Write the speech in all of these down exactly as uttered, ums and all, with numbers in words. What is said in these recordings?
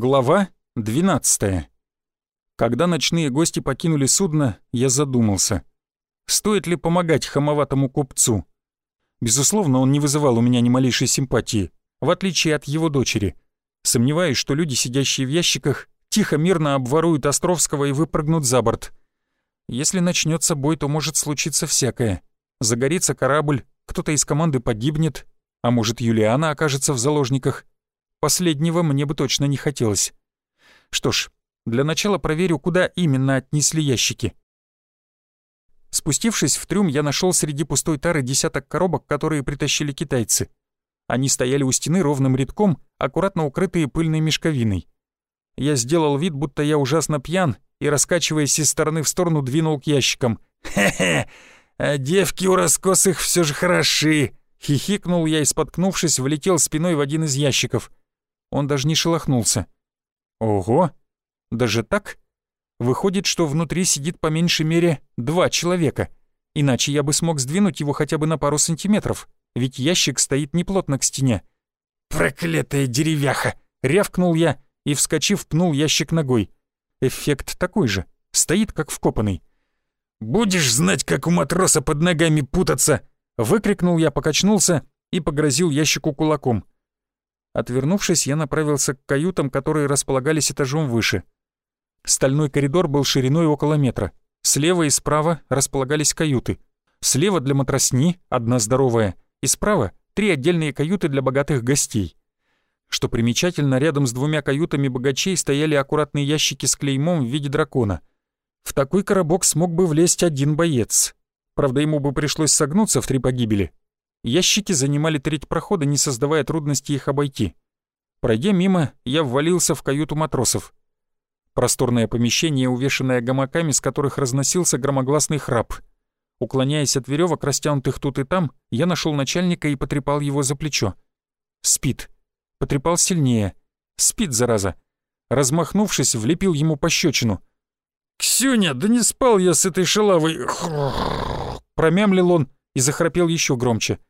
Глава двенадцатая. Когда ночные гости покинули судно, я задумался. Стоит ли помогать хамоватому купцу? Безусловно, он не вызывал у меня ни малейшей симпатии, в отличие от его дочери. Сомневаюсь, что люди, сидящие в ящиках, тихо-мирно обворуют Островского и выпрыгнут за борт. Если начнется бой, то может случиться всякое. Загорится корабль, кто-то из команды погибнет, а может, Юлиана окажется в заложниках. Последнего мне бы точно не хотелось. Что ж, для начала проверю, куда именно отнесли ящики. Спустившись в трюм, я нашел среди пустой тары десяток коробок, которые притащили китайцы. Они стояли у стены ровным рядком, аккуратно укрытые пыльной мешковиной. Я сделал вид, будто я ужасно пьян, и, раскачиваясь из стороны в сторону, двинул к ящикам. «Хе-хе! А девки у раскосых все же хороши!» Хихикнул я и, споткнувшись, влетел спиной в один из ящиков. Он даже не шелохнулся. Ого! Даже так? Выходит, что внутри сидит по меньшей мере два человека. Иначе я бы смог сдвинуть его хотя бы на пару сантиметров, ведь ящик стоит неплотно к стене. «Проклятая деревяха!» — рявкнул я и, вскочив, пнул ящик ногой. Эффект такой же, стоит как вкопанный. «Будешь знать, как у матроса под ногами путаться!» — выкрикнул я, покачнулся и погрозил ящику кулаком. Отвернувшись, я направился к каютам, которые располагались этажом выше. Стальной коридор был шириной около метра. Слева и справа располагались каюты. Слева для матросни, одна здоровая, и справа три отдельные каюты для богатых гостей. Что примечательно, рядом с двумя каютами богачей стояли аккуратные ящики с клеймом в виде дракона. В такой коробок смог бы влезть один боец. Правда, ему бы пришлось согнуться в три погибели. Ящики занимали треть прохода, не создавая трудности их обойти. Пройдя мимо, я ввалился в каюту матросов. Просторное помещение, увешанное гамаками, с которых разносился громогласный храп. Уклоняясь от веревок, растянутых тут и там, я нашел начальника и потрепал его за плечо. Спит. Потрепал сильнее. Спит, зараза. Размахнувшись, влепил ему пощечину. «Ксюня, да не спал я с этой шалавой!» Промямлил он и захрапел еще громче.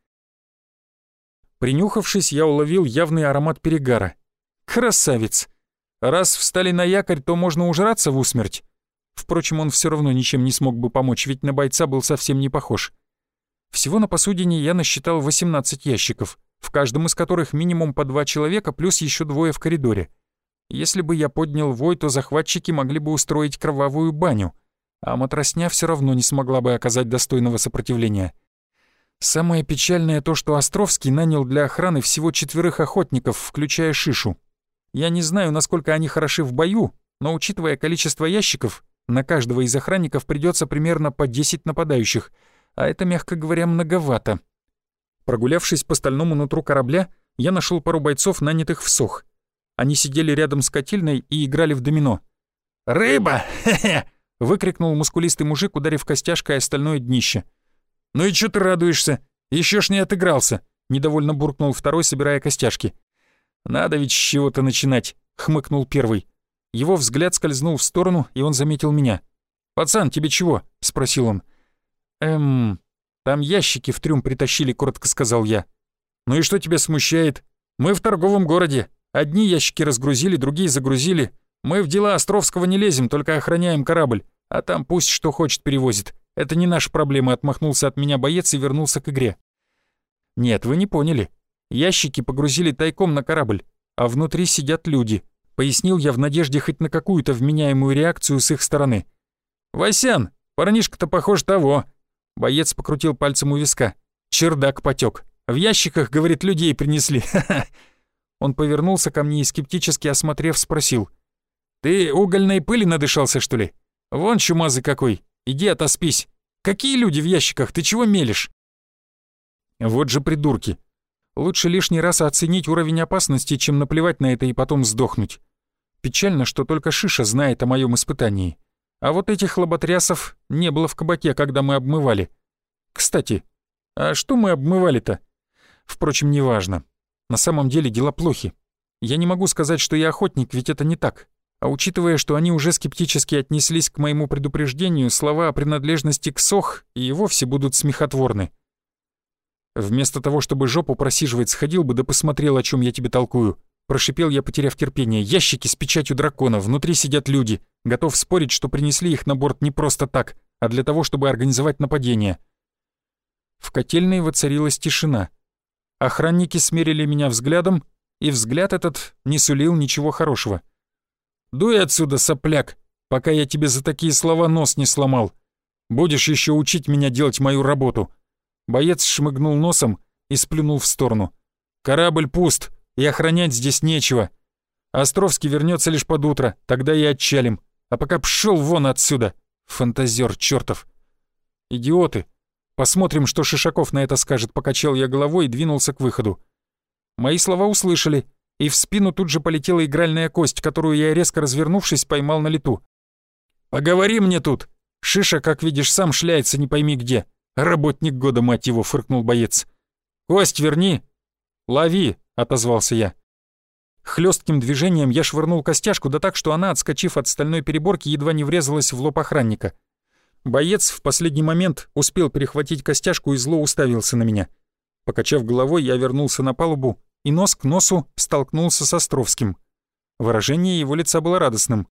Принюхавшись, я уловил явный аромат перегара. Красавец! Раз встали на якорь, то можно ужраться в усмерть. Впрочем, он все равно ничем не смог бы помочь, ведь на бойца был совсем не похож. Всего на посудине я насчитал восемнадцать ящиков, в каждом из которых минимум по два человека, плюс еще двое в коридоре. Если бы я поднял вой, то захватчики могли бы устроить кровавую баню, а матросня все равно не смогла бы оказать достойного сопротивления. Самое печальное то, что Островский нанял для охраны всего четверых охотников, включая Шишу. Я не знаю, насколько они хороши в бою, но, учитывая количество ящиков, на каждого из охранников придется примерно по десять нападающих, а это, мягко говоря, многовато. Прогулявшись по стальному нутру корабля, я нашел пару бойцов, нанятых в СОХ. Они сидели рядом с котельной и играли в домино. «Рыба! Хе-хе!» — выкрикнул мускулистый мужик, ударив костяшкой о стальное днище. «Ну и чё ты радуешься? Ещё ж не отыгрался!» — недовольно буркнул второй, собирая костяшки. «Надо ведь с чего-то начинать!» — хмыкнул первый. Его взгляд скользнул в сторону, и он заметил меня. «Пацан, тебе чего?» — спросил он. «Эм... Там ящики в трюм притащили», — коротко сказал я. «Ну и что тебя смущает? Мы в торговом городе. Одни ящики разгрузили, другие загрузили. Мы в дела Островского не лезем, только охраняем корабль. А там пусть что хочет перевозит. Это не наша проблема», — отмахнулся от меня боец и вернулся к игре. «Нет, вы не поняли. Ящики погрузили тайком на корабль, а внутри сидят люди», — пояснил я в надежде хоть на какую-то вменяемую реакцию с их стороны. «Васян, парнишка-то похож того». Боец покрутил пальцем у виска. «Чердак потек. В ящиках, говорит, людей принесли. Ха-ха». Он повернулся ко мне и, скептически осмотрев, спросил. «Ты угольной пыли надышался, что ли? Вон чумазый какой. Иди отоспись. Какие люди в ящиках? Ты чего мелешь?» Вот же придурки. Лучше лишний раз оценить уровень опасности, чем наплевать на это и потом сдохнуть. Печально, что только Шиша знает о моем испытании. А вот этих лоботрясов не было в кабаке, когда мы обмывали. Кстати, а что мы обмывали-то? Впрочем, неважно. На самом деле дела плохи. Я не могу сказать, что я охотник, ведь это не так. А учитывая, что они уже скептически отнеслись к моему предупреждению, слова о принадлежности к СОХ и вовсе будут смехотворны. Вместо того, чтобы жопу просиживать, сходил бы да посмотрел, о чем я тебе толкую. Прошипел я, потеряв терпение. «Ящики с печатью дракона, внутри сидят люди. Готов спорить, что принесли их на борт не просто так, а для того, чтобы организовать нападение». В котельной воцарилась тишина. Охранники смерили меня взглядом, и взгляд этот не сулил ничего хорошего. «Дуй отсюда, сопляк, пока я тебе за такие слова нос не сломал. Будешь еще учить меня делать мою работу». Боец шмыгнул носом и сплюнул в сторону. «Корабль пуст, и охранять здесь нечего. Островский вернется лишь под утро, тогда и отчалим. А пока пшел вон отсюда, фантазер чертов». «Идиоты! Посмотрим, что Шишаков на это скажет», — покачал я головой и двинулся к выходу. Мои слова услышали, и в спину тут же полетела игральная кость, которую я, резко развернувшись, поймал на лету. «Поговори мне тут! Шиша, как видишь, сам шляется не пойми где. Работник года, мать его!» — фыркнул боец. «Кость верни!» «Лови!» — отозвался я. Хлестким движением я швырнул костяшку, да так, что она, отскочив от стальной переборки, едва не врезалась в лоб охранника. Боец в последний момент успел перехватить костяшку и зло уставился на меня. Покачав головой, я вернулся на палубу и нос к носу столкнулся с Островским. Выражение его лица было радостным.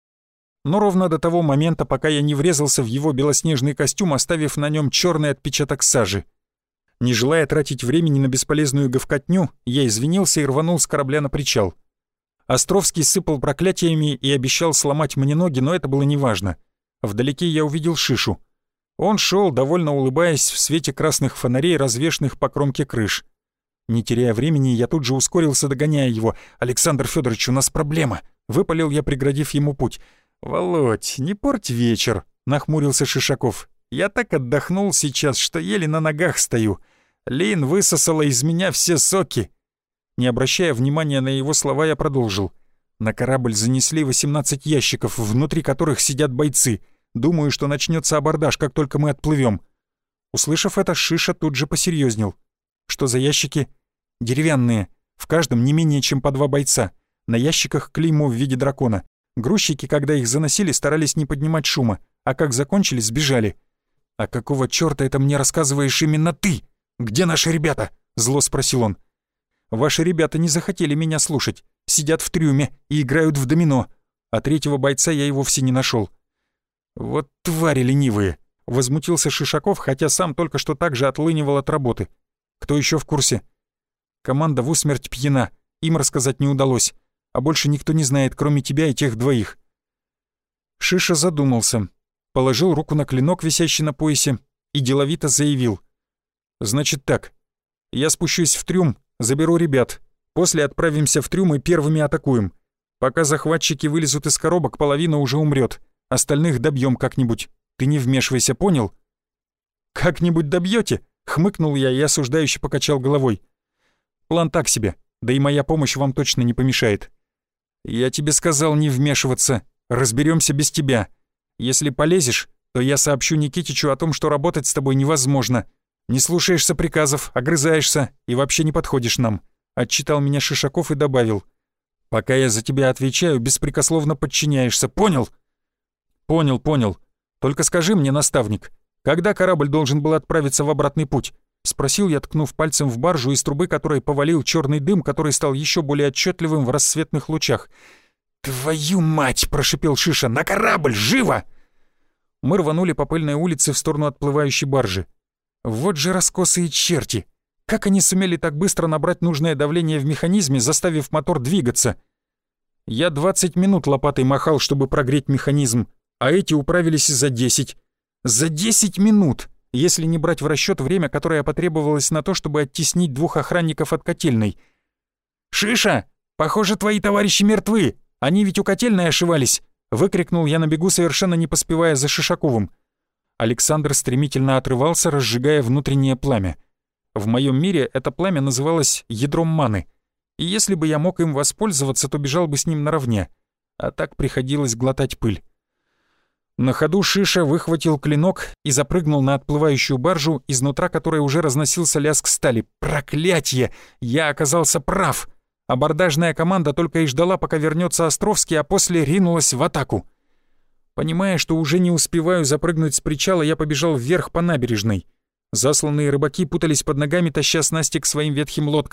Но ровно до того момента, пока я не врезался в его белоснежный костюм, оставив на нем черный отпечаток сажи. Не желая тратить времени на бесполезную говкотню, я извинился и рванул с корабля на причал. Островский сыпал проклятиями и обещал сломать мне ноги, но это было неважно. Вдалеке я увидел Шишу. Он шел, довольно улыбаясь, в свете красных фонарей, развешанных по кромке крыш. Не теряя времени, я тут же ускорился, догоняя его. «Александр Федорович, у нас проблема!» — выпалил я, преградив ему путь. «Володь, не порть вечер!» — нахмурился Шишаков. «Я так отдохнул сейчас, что еле на ногах стою. Лин высосала из меня все соки». Не обращая внимания на его слова, я продолжил. «На корабль занесли восемнадцать ящиков, внутри которых сидят бойцы. Думаю, что начнется абордаж, как только мы отплывем». Услышав это, Шиша тут же посерьезнел. «Что за ящики?» «Деревянные. В каждом не менее чем по два бойца. На ящиках клеймо в виде дракона. Грузчики, когда их заносили, старались не поднимать шума, а как закончили, сбежали». «А какого чёрта это мне рассказываешь именно ты? Где наши ребята?» — зло спросил он. «Ваши ребята не захотели меня слушать. Сидят в трюме и играют в домино. А третьего бойца я и вовсе не нашел. «Вот твари ленивые!» — возмутился Шишаков, хотя сам только что так же отлынивал от работы. «Кто еще в курсе?» «Команда в усмерть пьяна. Им рассказать не удалось. А больше никто не знает, кроме тебя и тех двоих». Шиша задумался, положил руку на клинок, висящий на поясе, и деловито заявил. «Значит так. Я спущусь в трюм, заберу ребят. После отправимся в трюм и первыми атакуем. Пока захватчики вылезут из коробок, половина уже умрет. Остальных добьем как-нибудь. Ты не вмешивайся, понял?» «Как-нибудь добьете? Хмыкнул я и осуждающе покачал головой. «План так себе, да и моя помощь вам точно не помешает». «Я тебе сказал не вмешиваться. Разберемся без тебя. Если полезешь, то я сообщу Никитичу о том, что работать с тобой невозможно. Не слушаешься приказов, огрызаешься и вообще не подходишь нам», — отчитал меня Шишаков и добавил. «Пока я за тебя отвечаю, беспрекословно подчиняешься, понял?» «Понял, понял. Только скажи мне, наставник, когда корабль должен был отправиться в обратный путь?» — спросил я, ткнув пальцем в баржу, из трубы которой повалил черный дым, который стал еще более отчетливым в рассветных лучах. «Твою мать!» — прошипел Шиша. «На корабль! Живо!» Мы рванули по пыльной улице в сторону отплывающей баржи. Вот же раскосые черти! Как они сумели так быстро набрать нужное давление в механизме, заставив мотор двигаться? Я двадцать минут лопатой махал, чтобы прогреть механизм, а эти управились за десять. За десять минут, если не брать в расчет время, которое потребовалось на то, чтобы оттеснить двух охранников от котельной. «Шиша, похоже, твои товарищи мертвы! Они ведь у котельной ошивались!» — выкрикнул я на бегу, совершенно не поспевая за Шишаковым. Александр стремительно отрывался, разжигая внутреннее пламя. В моем мире это пламя называлось ядром маны, и если бы я мог им воспользоваться, то бежал бы с ним наравне, а так приходилось глотать пыль. На ходу Шиша выхватил клинок и запрыгнул на отплывающую баржу, изнутра которой уже разносился лязг стали. Проклятье! Я оказался прав! Абордажная команда только и ждала, пока вернется Островский, а после ринулась в атаку. Понимая, что уже не успеваю запрыгнуть с причала, я побежал вверх по набережной. Засланные рыбаки путались под ногами, таща снасти к своим ветхим лодкам.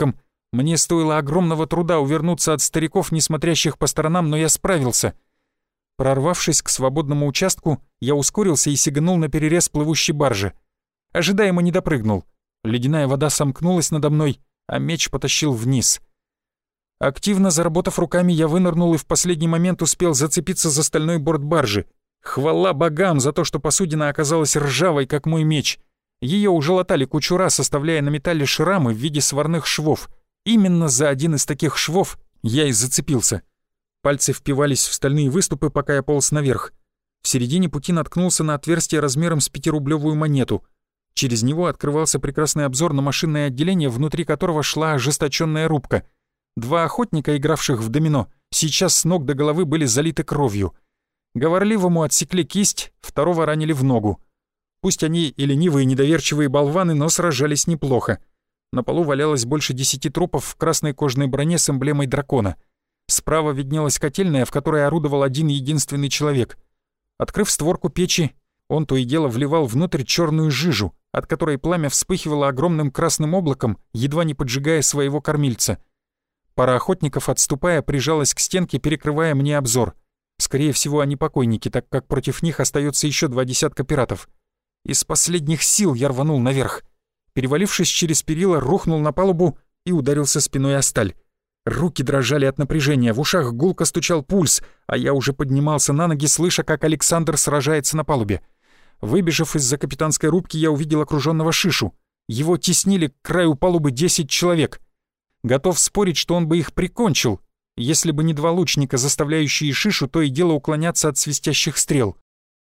Мне стоило огромного труда увернуться от стариков, не смотрящих по сторонам, но я справился. Прорвавшись к свободному участку, я ускорился и сиганул на перерез плывущей баржи. Ожидаемо не допрыгнул. Ледяная вода сомкнулась надо мной, а меч потащил вниз. Активно заработав руками, я вынырнул и в последний момент успел зацепиться за стальной борт баржи. Хвала богам за то, что посудина оказалась ржавой, как мой меч. Ее уже латали кучу раз, оставляя на металле шрамы в виде сварных швов. Именно за один из таких швов я и зацепился. Пальцы впивались в стальные выступы, пока я полз наверх. В середине пути наткнулся на отверстие размером с пятирублевую монету. Через него открывался прекрасный обзор на машинное отделение, внутри которого шла ожесточенная рубка. Два охотника, игравших в домино, сейчас с ног до головы были залиты кровью. Говорливому отсекли кисть, второго ранили в ногу. Пусть они и ленивые недоверчивые болваны, но сражались неплохо. На полу валялось больше десяти трупов в красной кожаной броне с эмблемой дракона. Справа виднелась котельная, в которой орудовал один единственный человек. Открыв створку печи, он то и дело вливал внутрь черную жижу, от которой пламя вспыхивало огромным красным облаком, едва не поджигая своего кормильца. Пара охотников, отступая, прижалась к стенке, перекрывая мне обзор. Скорее всего, они покойники, так как против них остается еще два десятка пиратов. Из последних сил я рванул наверх. Перевалившись через перила, рухнул на палубу и ударился спиной о сталь. Руки дрожали от напряжения, в ушах гулко стучал пульс, а я уже поднимался на ноги, слыша, как Александр сражается на палубе. Выбежав из-за капитанской рубки, я увидел окруженного Шишу. Его теснили к краю палубы десять человек. Готов спорить, что он бы их прикончил, если бы не два лучника, заставляющие Шишу то и дело уклоняться от свистящих стрел.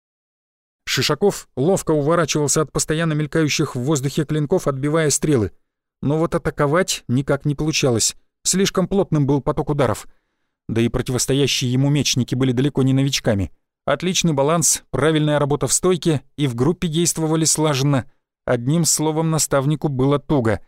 Шишаков ловко уворачивался от постоянно мелькающих в воздухе клинков, отбивая стрелы. Но вот атаковать никак не получалось. Слишком плотным был поток ударов. Да и противостоящие ему мечники были далеко не новичками. Отличный баланс, правильная работа в стойке, и в группе действовали слаженно. Одним словом, наставнику было туго.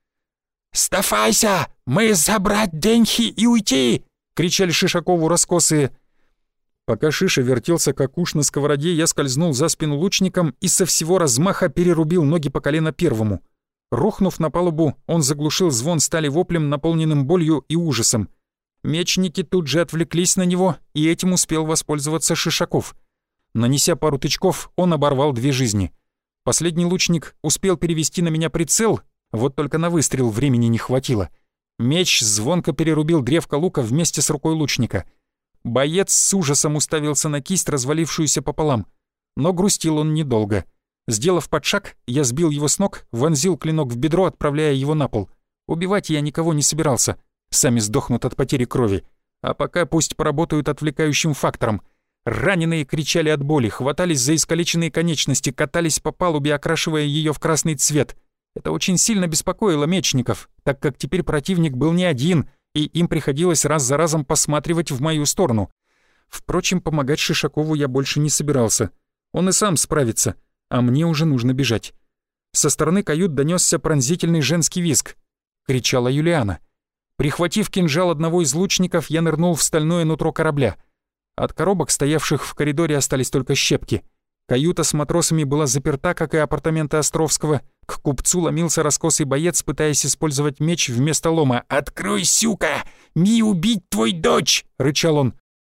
«Сдавайся! Мы забрать деньги и уйти!» — кричали Шишакову раскосые. Пока Шиша вертелся как уж на сковороде, я скользнул за спину лучником и со всего размаха перерубил ноги по колено первому. Рухнув на палубу, он заглушил звон стали воплем, наполненным болью и ужасом. Мечники тут же отвлеклись на него, и этим успел воспользоваться Шишаков. Нанеся пару тычков, он оборвал две жизни. Последний лучник успел перевести на меня прицел, вот только на выстрел времени не хватило. Меч звонко перерубил древко лука вместе с рукой лучника. Боец с ужасом уставился на кисть, развалившуюся пополам. Но грустил он недолго. Сделав подшаг, я сбил его с ног, вонзил клинок в бедро, отправляя его на пол. Убивать я никого не собирался. Сами сдохнут от потери крови. А пока пусть поработают отвлекающим фактором. Раненые кричали от боли, хватались за искалеченные конечности, катались по палубе, окрашивая ее в красный цвет. Это очень сильно беспокоило мечников, так как теперь противник был не один, и им приходилось раз за разом посматривать в мою сторону. Впрочем, помогать Шишакову я больше не собирался. Он и сам справится, а мне уже нужно бежать. Со стороны кают донесся пронзительный женский визг. Кричала Юлиана. Прихватив кинжал одного из лучников, я нырнул в стальное нутро корабля. От коробок, стоявших в коридоре, остались только щепки. Каюта с матросами была заперта, как и апартаменты Островского. К купцу ломился раскосый боец, пытаясь использовать меч вместо лома. «Открой, сюка! Ми убить твой дочь!» — рычал он.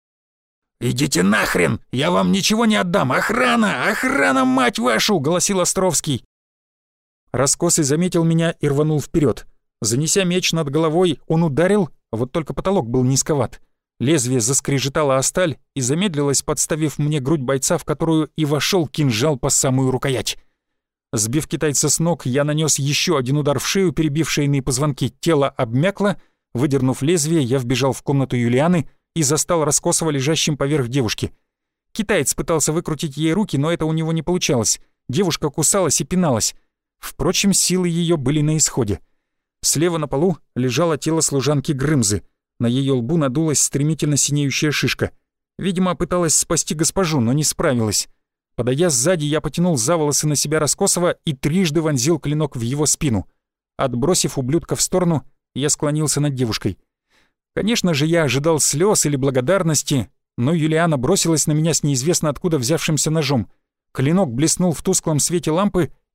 «Идите нахрен! Я вам ничего не отдам! Охрана! Охрана, мать вашу!» — голосил Островский. Раскосый заметил меня и рванул вперед. Занеся меч над головой, он ударил, вот только потолок был низковат. Лезвие заскрежетало о сталь и замедлилось, подставив мне грудь бойца, в которую и вошел кинжал по самую рукоять. Сбив китайца с ног, я нанес еще один удар в шею, перебив шейные позвонки. Тело обмякло. Выдернув лезвие, я вбежал в комнату Юлианы и застал Раскосова лежащим поверх девушки. Китаец пытался выкрутить ей руки, но это у него не получалось. Девушка кусалась и пиналась. Впрочем, силы ее были на исходе. Слева на полу лежало тело служанки Грымзы. На ее лбу надулась стремительно синеющая шишка. Видимо, пыталась спасти госпожу, но не справилась. Подойдя сзади, я потянул за волосы на себя Раскосова и трижды вонзил клинок в его спину. Отбросив ублюдка в сторону, я склонился над девушкой. Конечно же, я ожидал слез или благодарности, но Юлиана бросилась на меня с неизвестно откуда взявшимся ножом. Клинок блеснул в тусклом свете лампы,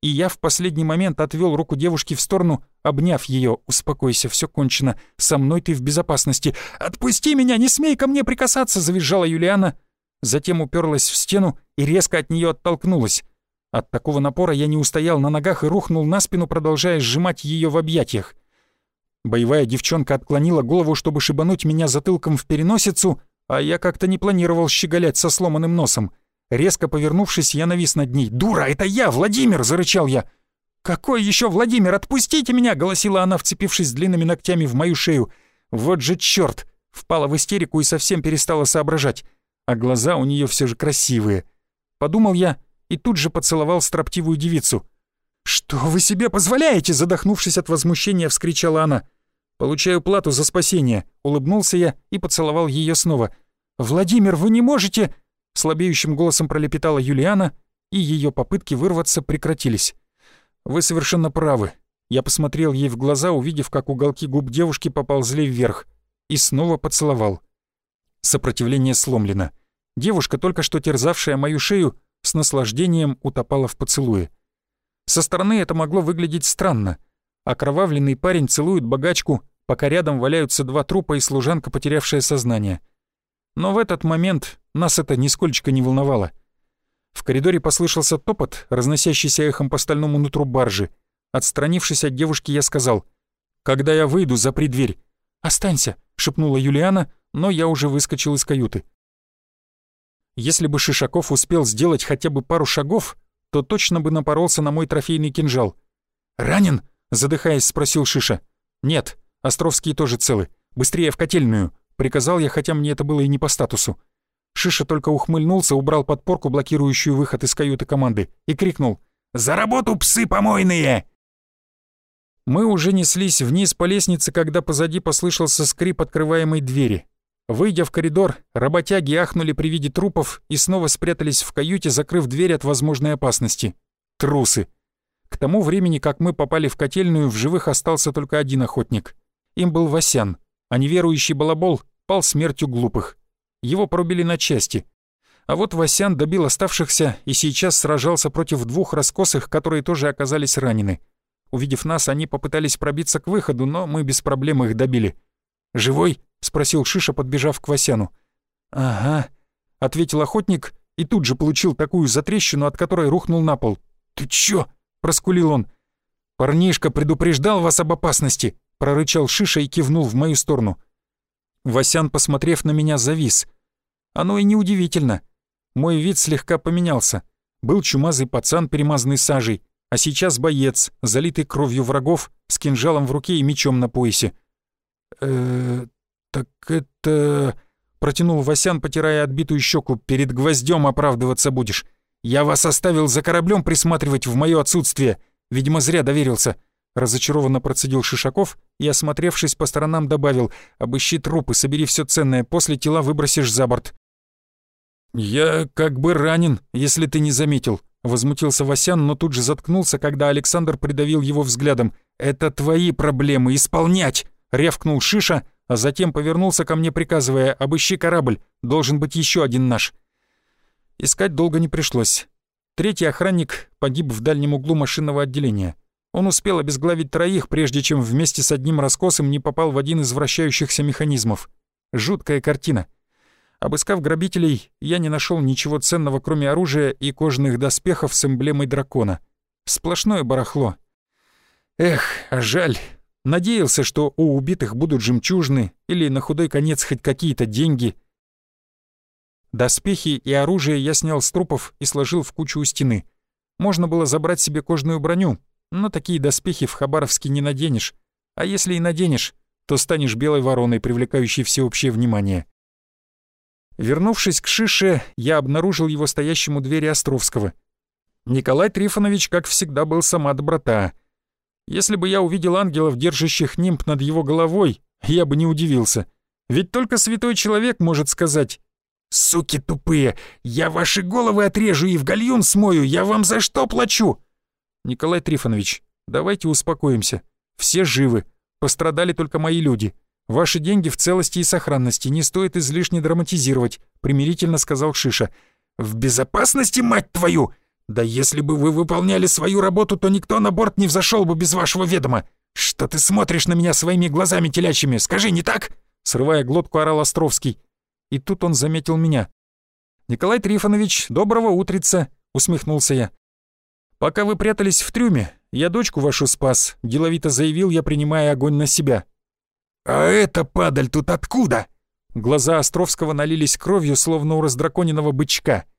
и я в последний момент отвел руку девушки в сторону, обняв ее. «Успокойся, все кончено. Со мной ты в безопасности». «Отпусти меня, не смей ко мне прикасаться!» — завизжала Юлиана. Затем уперлась в стену и резко от нее оттолкнулась. От такого напора я не устоял на ногах и рухнул на спину, продолжая сжимать ее в объятиях. Боевая девчонка отклонила голову, чтобы шибануть меня затылком в переносицу, а я как-то не планировал щеголять со сломанным носом. Резко повернувшись, я навис над ней. «Дура, это я, Владимир!» — зарычал я. «Какой еще Владимир? Отпустите меня!» — голосила она, вцепившись длинными ногтями в мою шею. «Вот же чёрт!» — впала в истерику и совсем перестала соображать. А глаза у нее все же красивые. Подумал я и тут же поцеловал строптивую девицу. «Что вы себе позволяете?» — задохнувшись от возмущения, вскричала она. «Получаю плату за спасение», — улыбнулся я и поцеловал ее снова. «Владимир, вы не можете...» — слабеющим голосом пролепетала Юлиана, и ее попытки вырваться прекратились. «Вы совершенно правы». Я посмотрел ей в глаза, увидев, как уголки губ девушки поползли вверх, и снова поцеловал. Сопротивление сломлено. Девушка, только что терзавшая мою шею, с наслаждением утопала в поцелуе. Со стороны это могло выглядеть странно. Окровавленный парень целует богачку, пока рядом валяются два трупа и служанка, потерявшая сознание. Но в этот момент нас это нисколько не волновало. В коридоре послышался топот, разносящийся эхом по стальному нутру баржи. Отстранившись от девушки, я сказал: «Когда я выйду, запри дверь». «Останься», — шепнула Юлиана, но я уже выскочил из каюты. Если бы Шишаков успел сделать хотя бы пару шагов, то точно бы напоролся на мой трофейный кинжал. «Ранен?» — задыхаясь, спросил Шиша. «Нет, Островские тоже целы. Быстрее в котельную», — приказал я, хотя мне это было и не по статусу. Шиша только ухмыльнулся, убрал подпорку, блокирующую выход из каюты команды, и крикнул: «За работу, псы помойные!» Мы уже неслись вниз по лестнице, когда позади послышался скрип открываемой двери. Выйдя в коридор, работяги ахнули при виде трупов и снова спрятались в каюте, закрыв дверь от возможной опасности. Трусы. К тому времени, как мы попали в котельную, в живых остался только один охотник. Им был Васян, а неверующий балабол пал смертью глупых. Его пробили на части. А вот Васян добил оставшихся и сейчас сражался против двух раскосых, которые тоже оказались ранены. Увидев нас, они попытались пробиться к выходу, но мы без проблем их добили. «Живой?» — спросил Шиша, подбежав к Васяну. «Ага», — ответил охотник и тут же получил такую затрещину, от которой рухнул на пол. «Ты чё?» — проскулил он. «Парнишка предупреждал вас об опасности», — прорычал Шиша и кивнул в мою сторону. Васян, посмотрев на меня, завис. Оно и неудивительно. Мой вид слегка поменялся. Был чумазый пацан, перемазанный сажей, а сейчас боец, залитый кровью врагов, с кинжалом в руке и мечом на поясе. э так это...» — протянул Васян, потирая отбитую щеку. «Перед гвоздем оправдываться будешь. Я вас оставил за кораблем присматривать в мое отсутствие. Видимо, зря доверился». Разочарованно процедил Шишаков и, осмотревшись по сторонам, добавил: «Обыщи трупы, собери все ценное, после тела выбросишь за борт». «Я как бы ранен, если ты не заметил», — возмутился Васян, но тут же заткнулся, когда Александр придавил его взглядом. «Это твои проблемы, исполнять!» — рявкнул Шиша, а затем повернулся ко мне, приказывая: «Обыщи корабль, должен быть еще один наш». Искать долго не пришлось. Третий охранник погиб в дальнем углу машинного отделения. Он успел обезглавить троих, прежде чем вместе с одним раскосом не попал в один из вращающихся механизмов. Жуткая картина. Обыскав грабителей, я не нашел ничего ценного, кроме оружия и кожаных доспехов с эмблемой дракона. Сплошное барахло. Эх, а жаль. Надеялся, что у убитых будут жемчужины или на худой конец хоть какие-то деньги. Доспехи и оружие я снял с трупов и сложил в кучу у стены. Можно было забрать себе кожаную броню, но такие доспехи в Хабаровске не наденешь. А если и наденешь, то станешь белой вороной, привлекающей всеобщее внимание. Вернувшись к Шише, я обнаружил его стоящим у двери Островского. Николай Трифонович, как всегда, был сама доброта. Если бы я увидел ангелов, держащих нимб над его головой, я бы не удивился. Ведь только святой человек может сказать: «Суки тупые, я ваши головы отрежу и в гальюн смою, я вам за что плачу?» «Николай Трифонович, давайте успокоимся. Все живы, пострадали только мои люди. Ваши деньги в целости и сохранности, не стоит излишне драматизировать», — примирительно сказал Шиша. «В безопасности, мать твою! Да если бы вы выполняли свою работу, то никто на борт не взошел бы без вашего ведома. Что ты смотришь на меня своими глазами телячьими? Скажи, не так?» Срывая глотку, орал Островский. И тут он заметил меня. «Николай Трифонович, доброго утреца!» — усмехнулся я. «Пока вы прятались в трюме, я дочку вашу спас», — деловито заявил я, принимая огонь на себя. «А эта падаль тут откуда?» Глаза Островского налились кровью, словно у раздраконенного бычка.